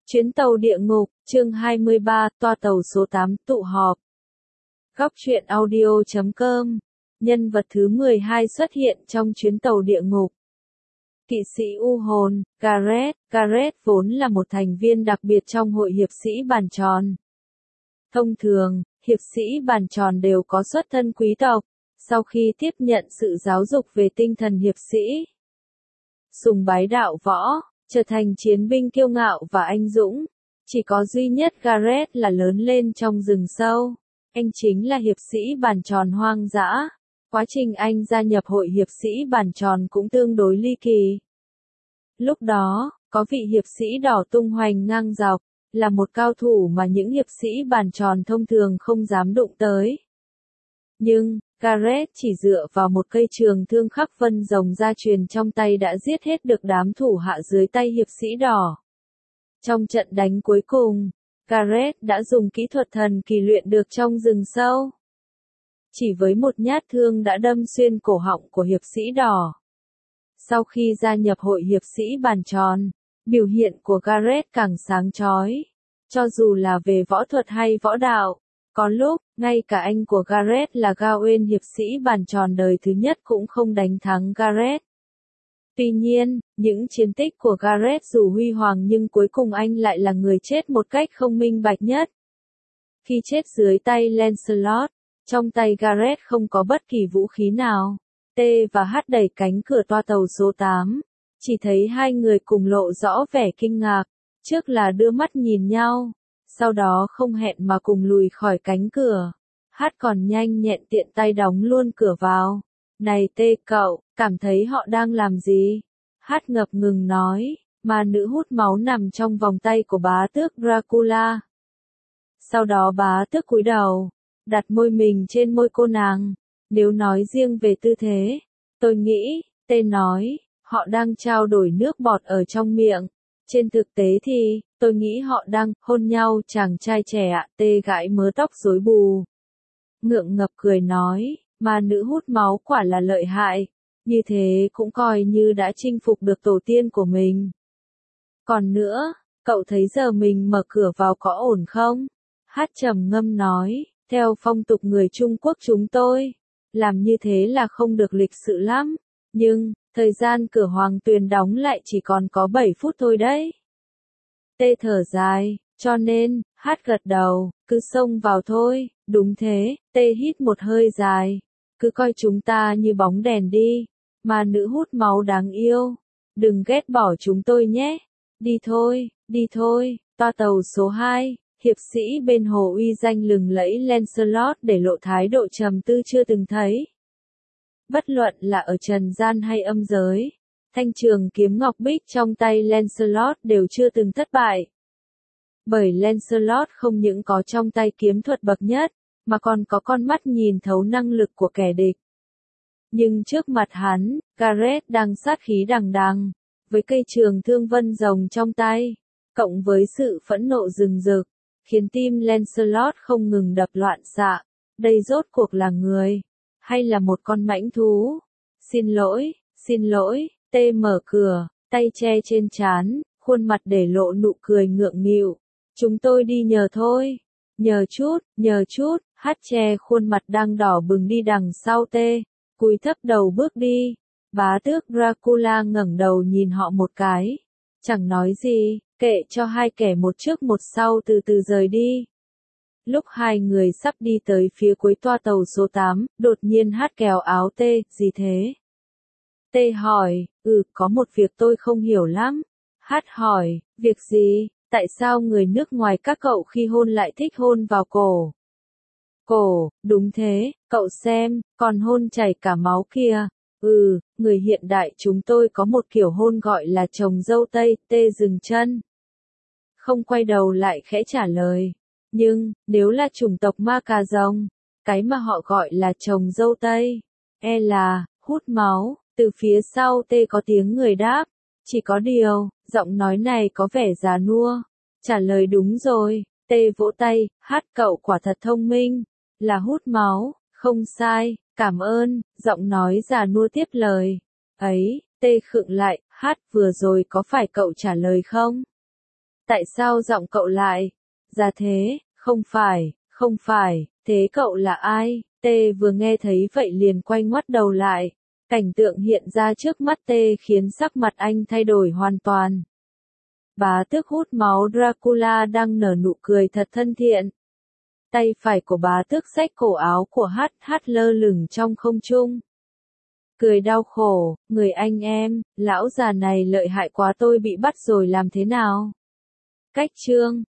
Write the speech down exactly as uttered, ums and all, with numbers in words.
Chuyến tàu địa ngục, chương hai mươi ba, toa tàu số tám, tụ họp. Góc truyện audio chấm com. Nhân vật thứ mười hai xuất hiện trong chuyến tàu địa ngục. Kỵ sĩ u hồn, Gareth. Gareth vốn là một thành viên đặc biệt trong hội hiệp sĩ bàn tròn. Thông thường, hiệp sĩ bàn tròn đều có xuất thân quý tộc, sau khi tiếp nhận sự giáo dục về tinh thần hiệp sĩ, sùng bái đạo võ, trở thành chiến binh kiêu ngạo và anh dũng. Chỉ có duy nhất Gareth là lớn lên trong rừng sâu. Anh chính là hiệp sĩ bàn tròn hoang dã. Quá trình anh gia nhập hội hiệp sĩ bàn tròn cũng tương đối ly kỳ. Lúc đó, có vị hiệp sĩ đỏ tung hoành ngang dọc, là một cao thủ mà những hiệp sĩ bàn tròn thông thường không dám đụng tới. Nhưng, Gareth chỉ dựa vào một cây trường thương khắc vân rồng gia truyền trong tay đã giết hết được đám thủ hạ dưới tay hiệp sĩ đỏ. Trong trận đánh cuối cùng, Gareth đã dùng kỹ thuật thần kỳ luyện được trong rừng sâu. Chỉ với một nhát thương đã đâm xuyên cổ họng của hiệp sĩ đỏ. Sau khi gia nhập hội hiệp sĩ bàn tròn, biểu hiện của Gareth càng sáng chói. Cho dù là về võ thuật hay võ đạo, có lúc, ngay cả anh của Gareth là Gawain hiệp sĩ bàn tròn đời thứ nhất cũng không đánh thắng Gareth. Tuy nhiên, những chiến tích của Gareth dù huy hoàng nhưng cuối cùng anh lại là người chết một cách không minh bạch nhất. Khi chết dưới tay Lancelot, trong tay Gareth không có bất kỳ vũ khí nào. T và H đẩy cánh cửa toa tàu số tám, chỉ thấy hai người cùng lộ rõ vẻ kinh ngạc, trước là đưa mắt nhìn nhau, sau đó không hẹn mà cùng lùi khỏi cánh cửa. H còn nhanh nhẹn tiện tay đóng luôn cửa vào. Này T cậu, cảm thấy họ đang làm gì? H ngập ngừng nói, ma nữ hút máu nằm trong vòng tay của bá tước Dracula. Sau đó bá tước cúi đầu, đặt môi mình trên môi cô nàng. Nếu nói riêng về tư thế, tôi nghĩ, T nói, họ đang trao đổi nước bọt ở trong miệng. Trên thực tế thì, tôi nghĩ họ đang hôn nhau. Chàng trai trẻ ạ. T gãi mớ tóc rối bù, ngượng ngập cười nói, mà nữ hút máu quả là lợi hại, như thế cũng coi như đã chinh phục được tổ tiên của mình. Còn nữa, cậu thấy giờ mình mở cửa vào có ổn không? Hát trầm ngâm nói, theo phong tục người Trung Quốc chúng tôi, làm như thế là không được lịch sự lắm, nhưng, thời gian cửa hoàng tuyền đóng lại chỉ còn có bảy phút thôi đấy. Tê thở dài, cho nên, Hát gật đầu, cứ xông vào thôi. Đúng thế, Tê hít một hơi dài, cứ coi chúng ta như bóng đèn đi, mà nữ hút máu đáng yêu, đừng ghét bỏ chúng tôi nhé. Đi thôi, đi thôi. Toa tàu số hai, hiệp sĩ bên hồ uy danh lừng lẫy Lancelot để lộ thái độ trầm tư chưa từng thấy. Bất luận là ở trần gian hay âm giới, thanh trường kiếm ngọc bích trong tay Lancelot đều chưa từng thất bại. Bởi Lancelot không những có trong tay kiếm thuật bậc nhất, mà còn có con mắt nhìn thấu năng lực của kẻ địch. Nhưng trước mặt hắn, Gareth đang sát khí đằng đằng, với cây trường thương vân rồng trong tay, cộng với sự phẫn nộ rừng rực, khiến tim Lancelot không ngừng đập loạn xạ. Đây rốt cuộc là người, hay là một con mãnh thú? Xin lỗi, xin lỗi. T mở cửa, tay che trên trán, khuôn mặt để lộ nụ cười ngượng nghịu. Chúng tôi đi nhờ thôi. Nhờ chút, nhờ chút. Hát che khuôn mặt đang đỏ bừng đi đằng sau T, cúi thấp đầu bước đi. Bá tước Dracula ngẩng đầu nhìn họ một cái, chẳng nói gì, kệ cho hai kẻ một trước một sau từ từ rời đi. Lúc hai người sắp đi tới phía cuối toa tàu số tám, đột nhiên Hát kéo áo T, gì thế? T hỏi, ừ, có một việc tôi không hiểu lắm. Hát hỏi, việc gì? Tại sao người nước ngoài các cậu khi hôn lại thích hôn vào cổ? Cổ, đúng thế, cậu xem, còn hôn chảy cả máu kia. Ừ, người hiện đại chúng tôi có một kiểu hôn gọi là chồng dâu Tây. T dừng chân, không quay đầu lại khẽ trả lời. Nhưng, nếu là chủng tộc ma cà rồng, cái mà họ gọi là chồng dâu Tây, e là, hút máu. Từ phía sau T có tiếng người đáp, chỉ có điều, giọng nói này có vẻ già nua. Trả lời đúng rồi. T vỗ tay, Hát cậu quả thật thông minh, là hút máu, không sai, cảm ơn. Giọng nói già nua tiếp lời. Ấy, T khựng lại, Hát vừa rồi có phải cậu trả lời không? Tại sao giọng cậu lại ra thế? Không phải, không phải, thế cậu là ai? Tê vừa nghe thấy vậy liền quay ngoắt đầu lại. Cảnh tượng hiện ra trước mắt Tê khiến sắc mặt anh thay đổi hoàn toàn. Bá tước hút máu Dracula đang nở nụ cười thật thân thiện. Tay phải của bá tước xách cổ áo của hát hát lơ lửng trong không trung. Cười đau khổ, người anh em, lão già này lợi hại quá, tôi bị bắt rồi làm thế nào? Cách chương